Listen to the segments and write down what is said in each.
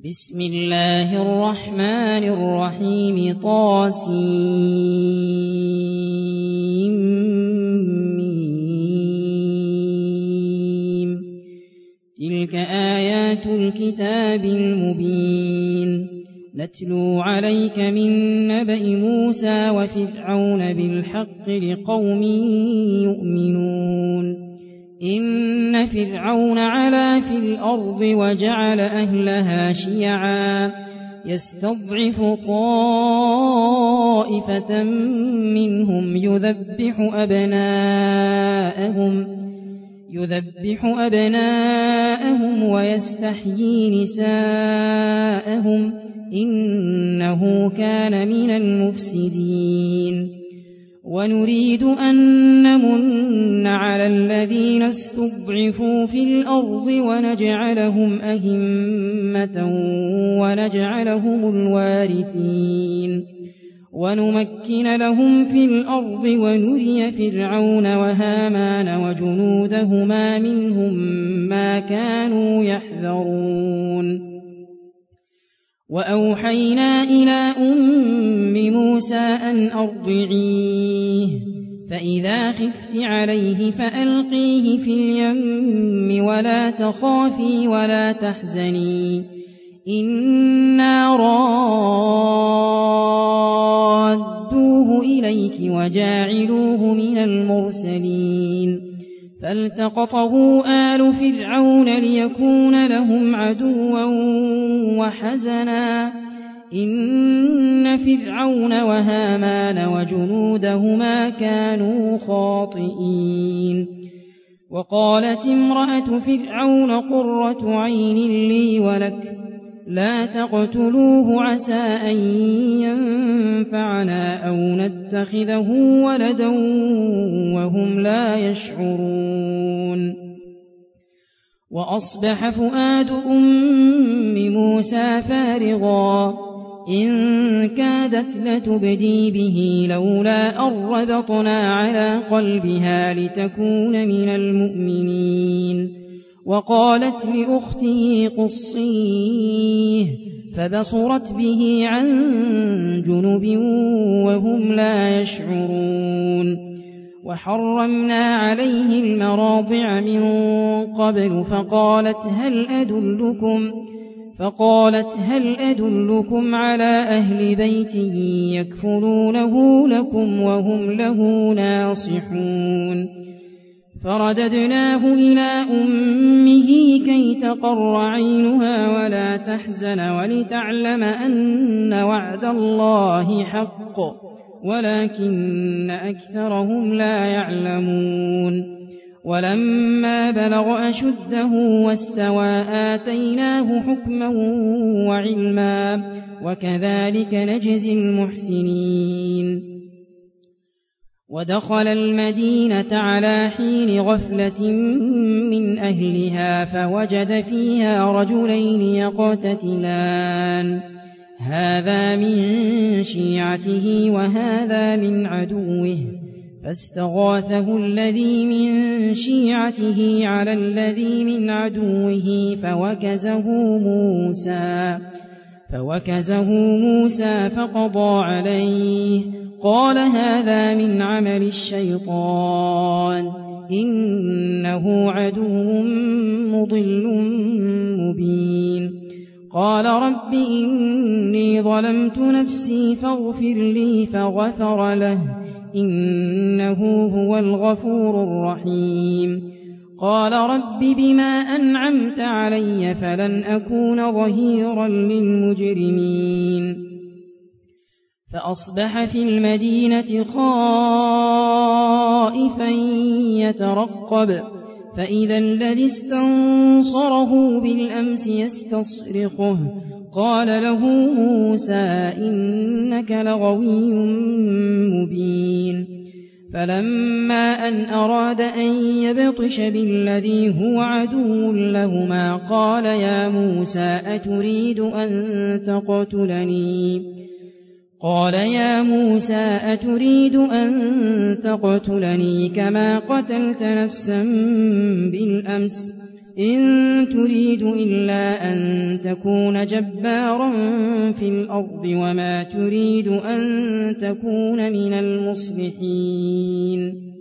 بسم الله الرحمن الرحيم طاسيم تلك آيات الكتاب المبين نتلو عليك من نبأ موسى وفرعون بالحق لقوم يؤمنون إن فرعون علا في الأرض وجعل أهلها شيعا يستضعف طائفة منهم يذبح أبناءهم ويستحيي نساءهم إنه كان من المفسدين ونريد أن نمن على الذين استضعفوا في الأرض ونجعلهم أئمة ونجعلهم الوارثين ونمكن لهم في الأرض ونري فرعون وهامان وجنودهما منهم ما كانوا يحذرون وأوحينا إلى أم موسى أن أرضعيه فإذا خفت عليه فألقيه في اليم ولا تخافي ولا تحزني إنا رادوه إليك وجاعلوه من المرسلين فالتقطه آل فرعون ليكون لهم عدوا وحزنا إن فرعون وهامان وجنودهما كانوا خاطئين وقالت امرأة فرعون قرة عين لي ولك لا تقتلوه عسى أن ينفعنا أو نتخذه ولدا وهم لا يشعرون وأصبح فؤاد أم موسى فارغا إن كادت لتبدي به لولا أن ربطنا على قلبها لتكون من المؤمنين وقالت لأخته قصيه فبصرت به عن جنب وهم لا يشعرون وحرمنا عليه المراضع من قبل فقالت هل أدلكم على أهل بيت يكفلونه لكم وهم له ناصحون فرددناه إلى أمه كي تقر عينها ولا تحزن ولتعلم أن وعد الله حق ولكن أكثرهم لا يعلمون ولما بلغ أشده واستوى آتيناه حكما وعلما وكذلك نجزي المحسنين ودخل المدينة على حين غفلة من أهلها فوجد فيها رجلين يقتتلان هذا من شيعته وهذا من عدوه فاستغاثه الذي من شيعته على الذي من عدوه فوكزه موسى فقضى عليه قال هذا من عمل الشيطان إنه عدو مضل مبين قال رب إني ظلمت نفسي فاغفر لي فغفر له إنه هو الغفور الرحيم قال رب بما أنعمت علي فلن أكون ظهيرا للمجرمين فأصبح في المدينة خائفا يترقب فإذا الذي استنصره بالأمس يستصرخه قال له موسى إنك لغوي مبين فلما أن أراد أن يبطش بالذي هو عدو لهما قال يا موسى أتريد أن تقتلني كما قتلت نفسا بالأمس إن تريد إلا أن تكون جبارا في الأرض وما تريد أن تكون من المصلحين.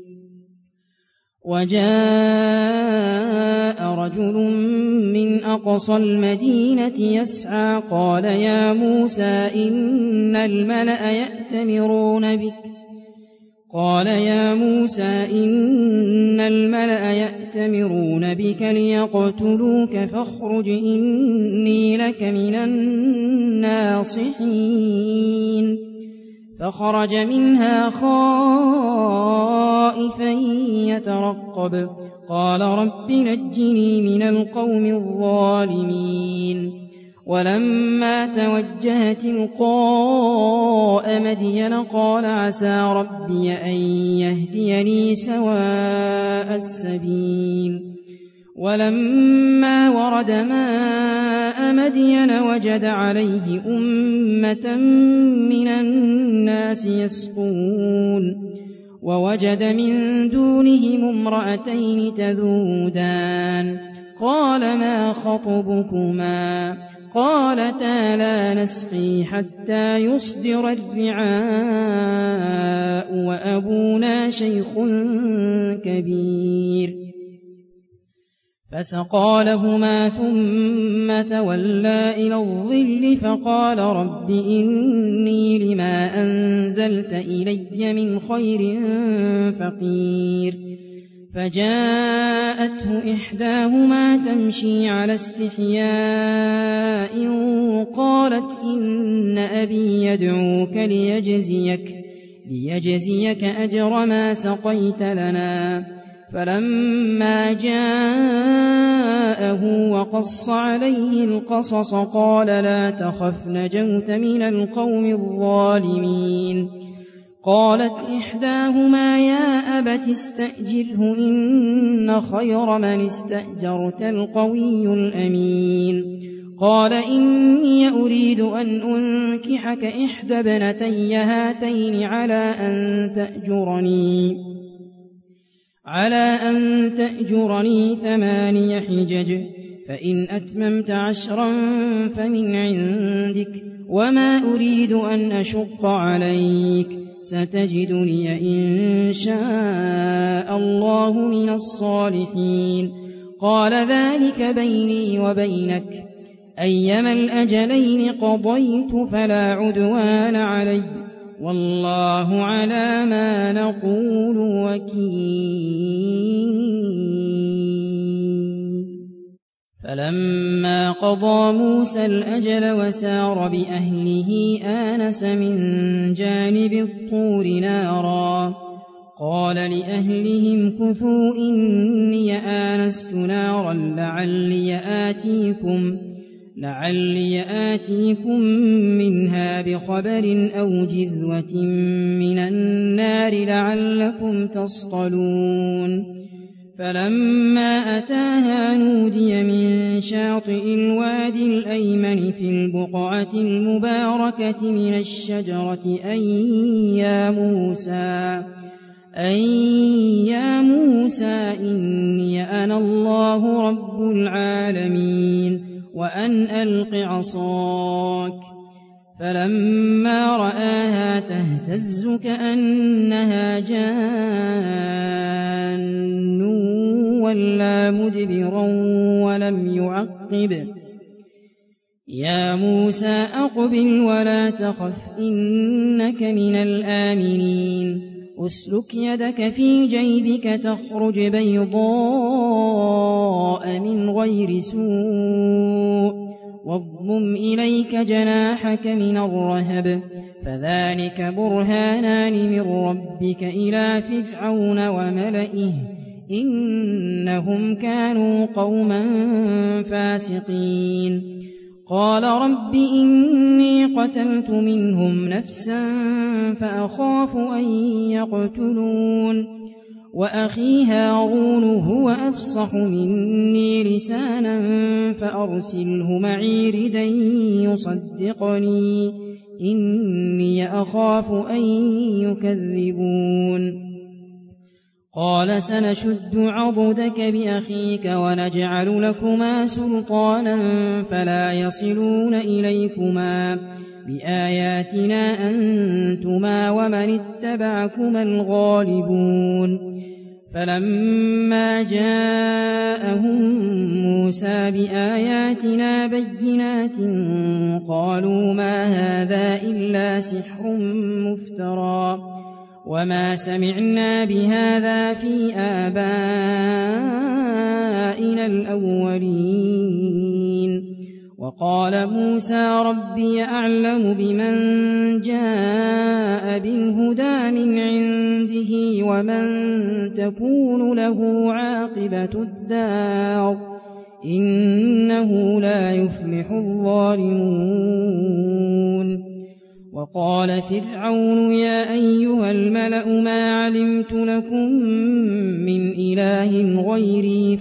وجاء رجل من أقصى المدينة يسعى قال يا موسى إن الملأ يأتمرون بك ليقتلوك فاخرج إني لك من الناصحين. فخرج منها خائفا يترقب قال رب نجني من القوم الظالمين. ولما توجه تلقاء مدين قال عسى ربي أن يهديني سواء السبيل. ولما ورد ماء مدين وجد عليه أمة من الناس يسقون ووجد من دونهم امرأتين تذودان قال ما خطبكما قالتا لا نسقي حتى يصدر الرعاء وأبونا شيخ كبير. فسقى لهما ثم تولى إلى الظل فقال رب إني لما أنزلت إلي من خير فقير. فجاءته إحداهما تمشي على استحياء قالت إن أبي يدعوك ليجزيك أجر ما سقيت لنا. فلما جاءه وقص عليه القصص قال لا تخف نجوت من القوم الظالمين. قالت إحداهما يا أبت استأجره إن خير من استأجرت القوي الأمين. قال إني أريد أن أنكحك إحدى ابنتي هاتين على أن تأجرني 8 حجج فإن أتممت 10 فمن عندك وما أريد أن أشق عليك ستجدني إن شاء الله من الصالحين. قال ذلك بيني وبينك أيما الأجلين قضيت فلا عدوان علي والله على ما نقول وكيل. فلما قضى موسى الأجل وسار بأهله آنس من جانب الطور نارا قال لأهلهم كثوا إني آنست نارا لعلي آتيكم منها بخبر أو جذوة من النار لعلكم تصطلون. فلما أتاها نودي من شاطئ الوادي الأيمن في البقعة المباركة من الشجرة أن يا موسى إني أنا الله رب العالمين وأن ألق عصاك. فلما رآها تهتز كأنها جان ولا مدبرا ولم يعقب. يا موسى أقبل ولا تخف إنك من الآمنين. أسلك يدك في جيبك تخرج بيضاء من غير سوء واضمم إليك جناحك من الرهب فذلك برهانان من ربك إلى فرعون وملئه إنهم كانوا قوما فاسقين. قال رب إني قتلت منهم نفسا فأخاف أن يقتلون وأخي هارون هو أفصح مني لسانا فأرسله معي ردا يصدقني إني أخاف أن يكذبون. قال سنشد عضدك بأخيك ونجعل لكما سلطانا فلا يصلون إليكما بآياتنا أنتما ومن اتبعكما الغالبون فلما جاءهم موسى بآياتنا بينات قالوا ما هذا إلا سحر مفترى وما سمعنا بهذا في آبائنا الأولين وقال موسى ربي أعلم بمن جاء بالهدى من عنده ومن تكون له عاقبة الدار إنه لا يفلح الظالمون وقال فرعون يا أيها الملأ ما علمت لكم من إله غيري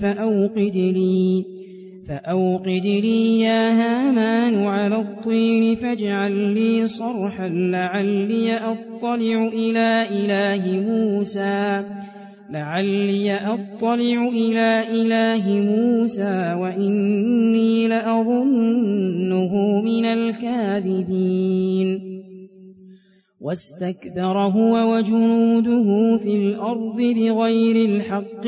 فأوقد لي يا هامان على الطين فاجعل لي صرحا لعلي أطلع إلى إله موسى وإني لأظنه من الكاذبين واستكبر هو وجنوده في الأرض بغير الحق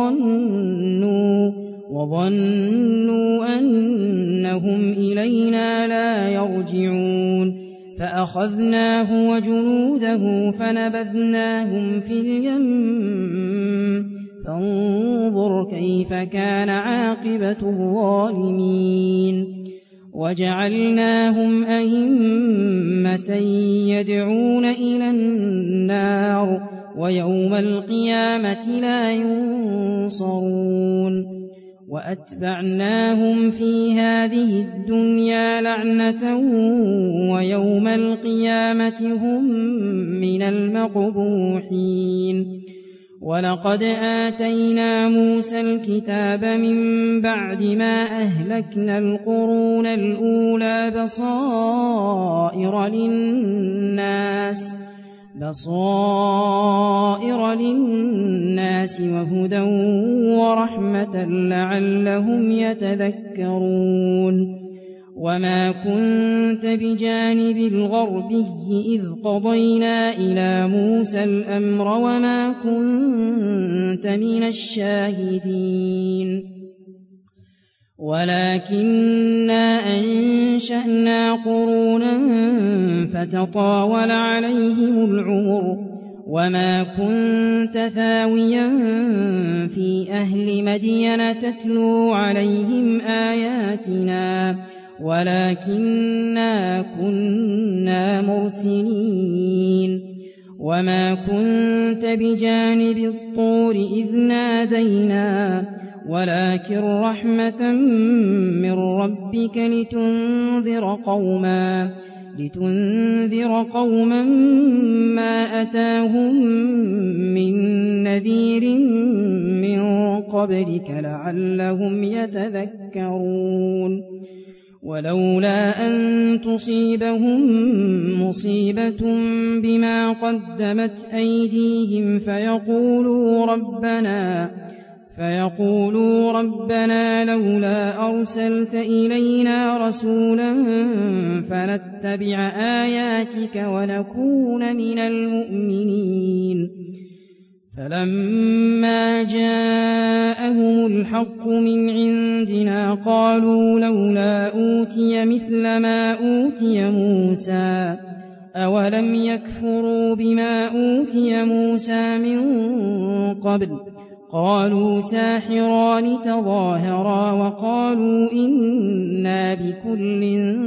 وظنوا أنهم إلينا لا يرجعون فأخذناه وجنوده فنبذناهم في اليم فانظر كيف كان عاقبة الظالمين وجعلناهم أئمة يدعون إلى النار ويوم القيامة لا ينصرون وأتبعناهم في هذه الدنيا لعنة ويوم القيامة هم من المقبوحين ولقد آتينا موسى الكتاب من بعد ما أهلكنا القرون الأولى بصائر للناس وهدى ورحمة لعلهم يتذكرون وما كنت بجانب الغربي إذ قضينا إلى موسى الأمر وما كنت من الشاهدين ولكننا أنشأنا قرونا فتطاول عليهم العمر وما كنت ثاويا في أهل مدين تتلو عليهم آياتنا ولكننا كنا مرسلين وما كنت بجانب الطور إذ نادينا ولكن رحمة من ربك لتنذر قوما ما أتاهم من نذير من قبلك لعلهم يتذكرون ولولا أن تصيبهم مصيبة بما قدمت أيديهم فيقولوا ربنا لولا أرسلت إلينا رسولا فنتبع آياتك ونكون من المؤمنين فلما جاءهم الحق من عندنا قالوا لولا أوتي مثل ما أوتي موسى أولم يكفروا بما أوتي موسى من قبل قالوا ساحران تظاهرا وقالوا إنا بكل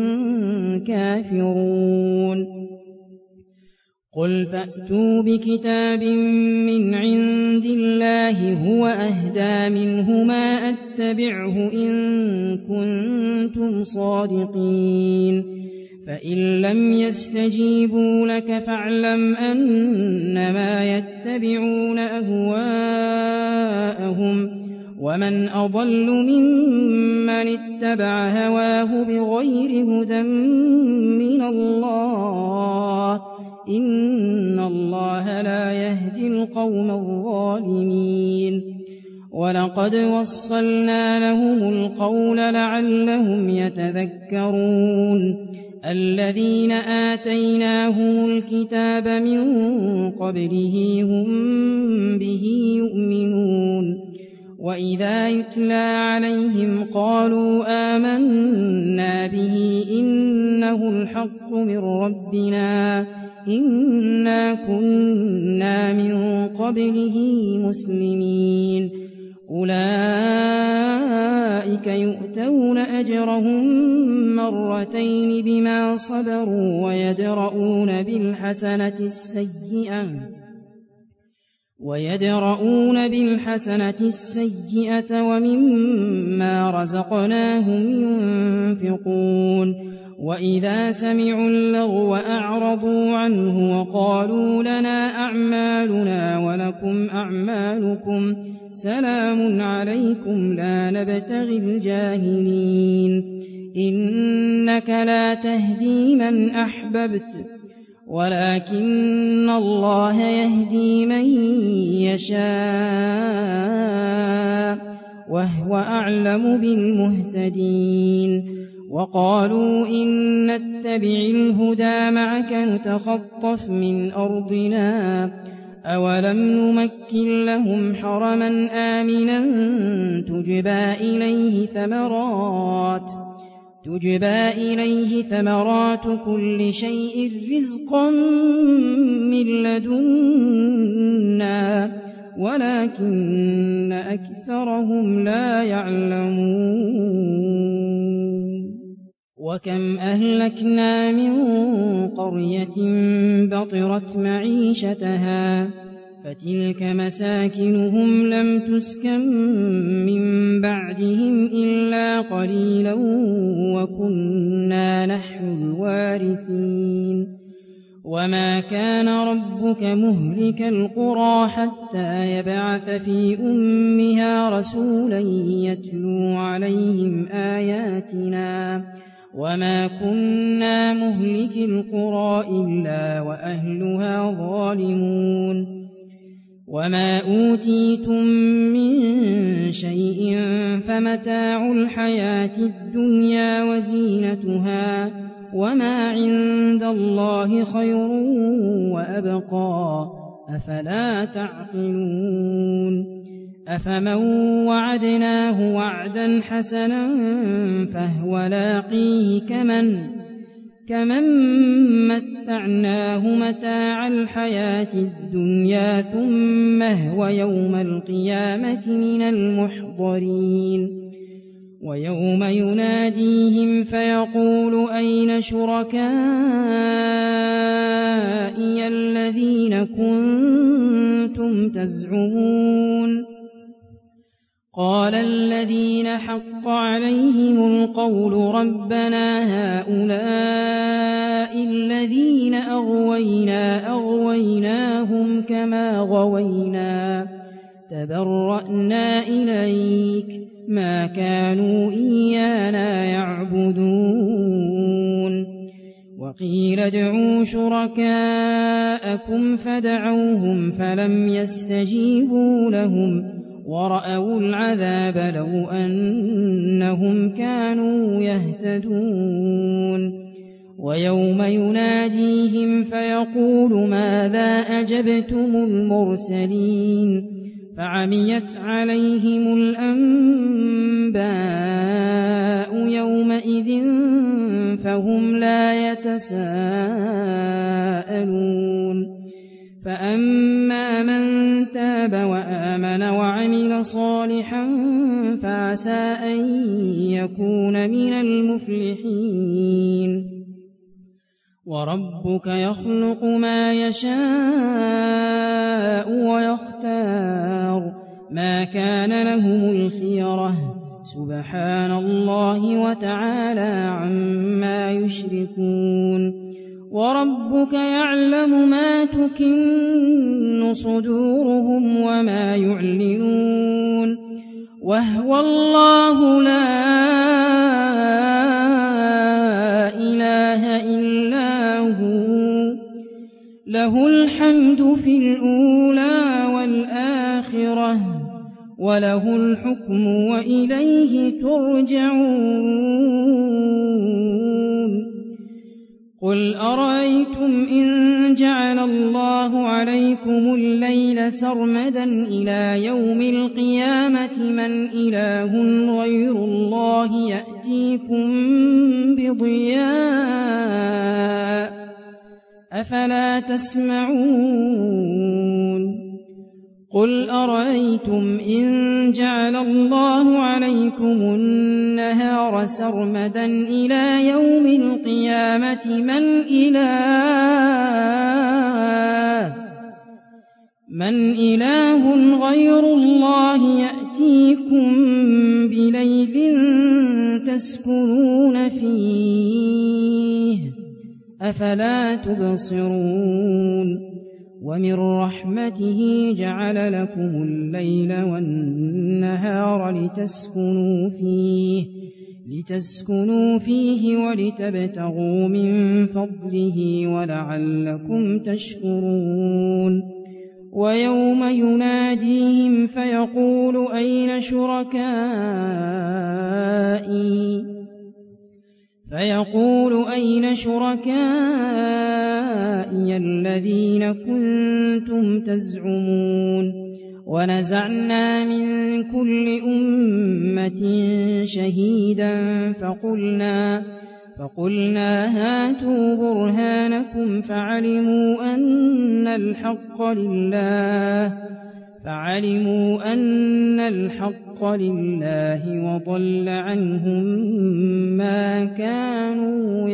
كافرون قل فأتوا بكتاب من عند الله هو أهدى منهما أتبعه إن كنتم صادقين فإن لم يستجيبوا لك فاعلم أنما يتبعون أهواءهم ومن أضل ممن اتبع هواه بغير هدى من الله إن اللَّهَ لا يهدي القوم الظالمين ولقد وصلنا لهم القول لعلهم يتذكرون الذين آتيناهم الكتاب من قبله هم به يؤمنون وإذا يتلى عليهم قالوا آمنا به إنه الحق من ربنا إنا كنا من قبله مسلمين أولئك يؤتون أجرهم مرتين بما صبروا ويدرؤون بالحسنة السيئة ومما رزقناهم ينفقون وإذا سمعوا اللغو أعرضوا عنه وقالوا لنا أعمالنا ولكم أعمالكم سلام عليكم لا نبتغي الجاهلين إنك لا تهدي من أحببت ولكن الله يهدي من يشاء وهو أعلم بالمهتدين وقالوا إن نتبع الهدى معك نتخطف من أرضنا أولم نمكن لهم حرما آمنا تجبى إليه ثمرات كل شيء رزقا من لدنا ولكن أكثرهم لا يعلمون وكم أهلكنا من قرية بطرت معيشتها فتلك مساكنهم لم تسكن من بعدهم إلا قليلا وكنا نحن الوارثين وما كان ربك مهلك القرى حتى يبعث في أمها رسولا يتلو عليهم آياتنا وما كنا مهلك القرى إلا وأهلها ظالمون وما أوتيتم من شيء فمتاع الحياة الدنيا وزينتها وما عند الله خير وأبقى أفلا تعقلون أفمن وعدناه وعدا حسنا فهو لاقيه كمن متعناه متاع الحياة الدنيا ثم هو يوم القيامة من المحضرين ويوم يناديهم فيقول أين شركائي الذين كنتم تزعمون قال الذين حق عليهم القول ربنا هؤلاء الذين أغويناهم كما غوينا تبرأنا إليك ما كانوا إيانا يعبدون وقيل ادعوا شركاءكم فدعوهم فلم يستجيبوا لهم ورأوا العذاب لو أنهم كانوا يهتدون ويوم يناديهم فيقول ماذا أجبتم المرسلين فعميت عليهم الأنباء يومئذ فهم لا يتساءلون فأما من تاب وآمن وعمل صالحا فعسى أن يكون من المفلحين وربك يخلق ما يشاء ويختار ما كان لهم الخيرة سبحان الله وتعالى عما يشركون وربك يعلم ما تكن صدورهم وما يعلنون وهو الله لا إله له الحمد في الأولى والآخرة وله الحكم وإليه ترجعون قل أرأيتم إن جعل الله عليكم الليل سرمدا إلى يوم القيامة من إله غير الله يأتيكم بضياء أفلا تسمعون قل أرأيتم إن جعل الله عليكم النهار سرمدا إلى يوم القيامة من إله غير الله يأتيكم بليل تسكنون فيه أفلا تبصرون ومن رحمته جعل لكم الليل والنهار لتسكنوا فيه ولتبتغوا من فضله ولعلكم تشكرون ويوم يناديهم فيقول أين شركائي الذين كنتم تزعمون ونزعنا من كل أمة شهيدا فقلنا هاتوا برهانكم فعلموا أن الحق لله وضل عنهم ما كانوا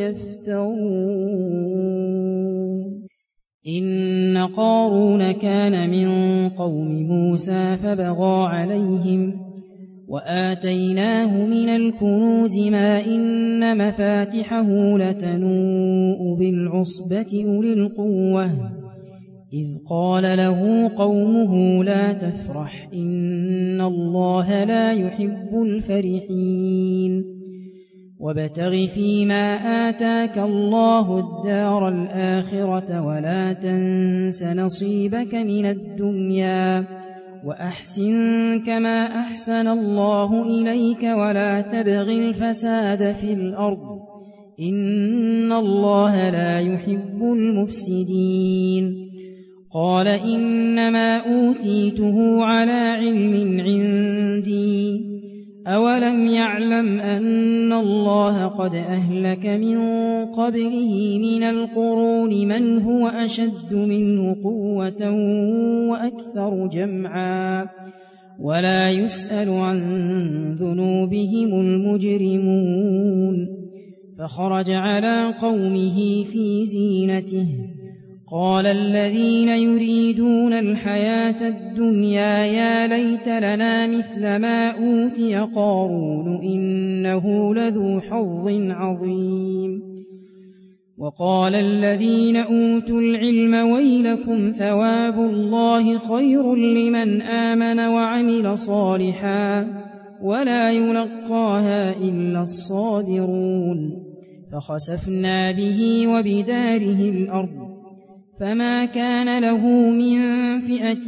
يفترون إن قارون كان من قوم موسى فبغى عليهم وآتيناه من الكنوز ما إن مفاتحه لتنوء بالعصبة أولي القوة إذ قال له قومه لا تفرح إن الله لا يحب الفرحين وابتغ فيما آتاك الله الدار الآخرة ولا تنس نصيبك من الدنيا وأحسن كما أحسن الله إليك ولا تبغ الفساد في الأرض إن الله لا يحب المفسدين قال إنما أوتيته على علم عندي أولم يعلم أن الله قد أهلك من قبله من القرون من هو أشد منه قوة وأكثر جمعا ولا يسأل عن ذنوبهم المجرمون فخرج على قومه في زينته قال الذين يريدون الحياة الدنيا يا ليت لنا مثل ما أوتي قارون إنه لذو حظ عظيم وقال الذين أوتوا العلم ويلكم ثواب الله خير لمن آمن وعمل صالحا ولا يلقاها إلا الصابرون فخسفنا به وبداره الأرض فما كان له من فئة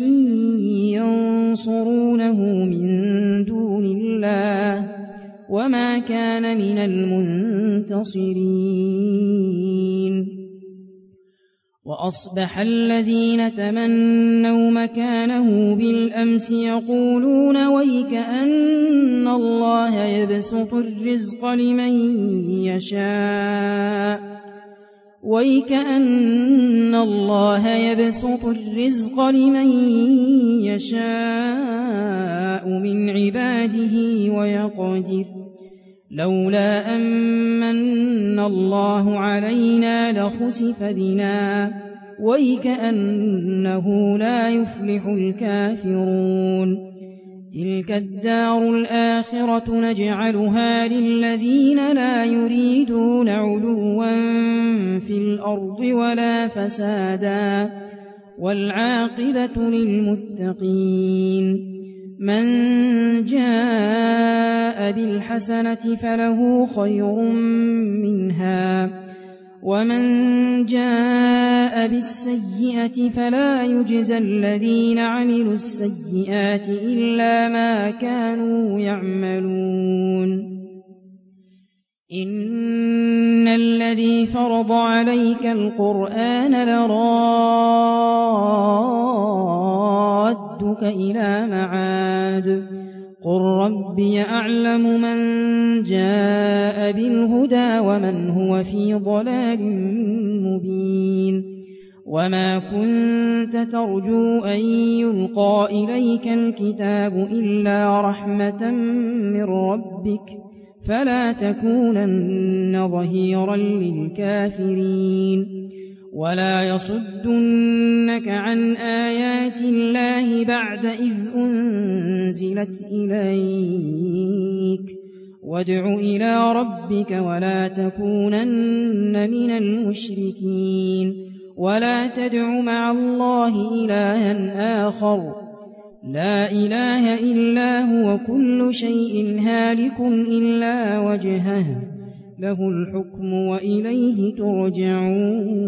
ينصرونه من دون الله وما كان من المنتصرين وأصبح الذين تمنوا مكانه بالأمس يقولون ويكأن الله يبسط الرزق لمن يشاء من عباده ويقدر لولا أمن الله علينا لخسف بنا ويكأنه لا يفلح الكافرون تلك الدار الآخرة نجعلها للذين لا يريدون علوا في الأرض ولا فسادا والعاقبة للمتقين من جاء بالحسنة فله خير منها ومن جاء بالسيئة فلا يجزى الذين عملوا السيئات إلا ما كانوا يعملون إن الذي فرض عليك القرآن لرادك إلى معاد قل ربي أعلم من جاء بالهدى ومن هو في ضلال مبين وما كنت ترجو أن يلقى إليك الكتاب إلا رحمة من ربك فلا تكونن ظهيرا للكافرين ولا يصدنك عن آيات الله بعد إذ أنزلت إليك وادع إلى ربك ولا تكونن من المشركين ولا تدع مع الله إلها آخر لا إله إلا هو كل شيء هالك إلا وجهه له الحكم وإليه ترجعون